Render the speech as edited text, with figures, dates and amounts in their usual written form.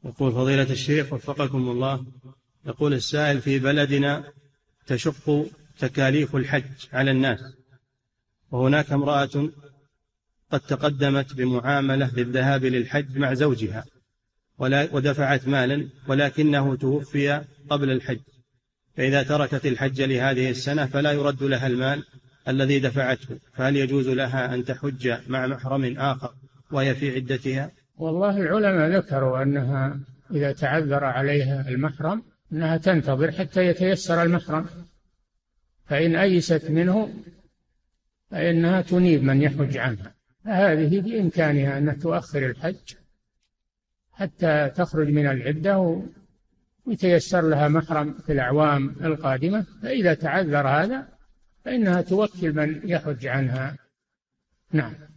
يقول فضيلة الشيخ وفقكم الله، يقول السائل: في بلدنا تشق تكاليف الحج على الناس، وهناك امرأة قد تقدمت بمعاملة للذهاب للحج مع زوجها ودفعت مالا، ولكنه توفي قبل الحج، فإذا تركت الحج لهذه السنة فلا يرد لها المال الذي دفعته، فهل يجوز لها أن تحج مع محرم آخر وهي في عدتها؟ والله العلماء ذكروا أنها إذا تعذر عليها المحرم أنها تنتظر حتى يتيسر المحرم، فإن أيست منه فإنها تنيب من يحج عنها، هذه بإمكانها أن تؤخر الحج حتى تخرج من العدة ويتيسر لها محرم في الأعوام القادمة، فإذا تعذر هذا فإنها توكل من يحج عنها. نعم.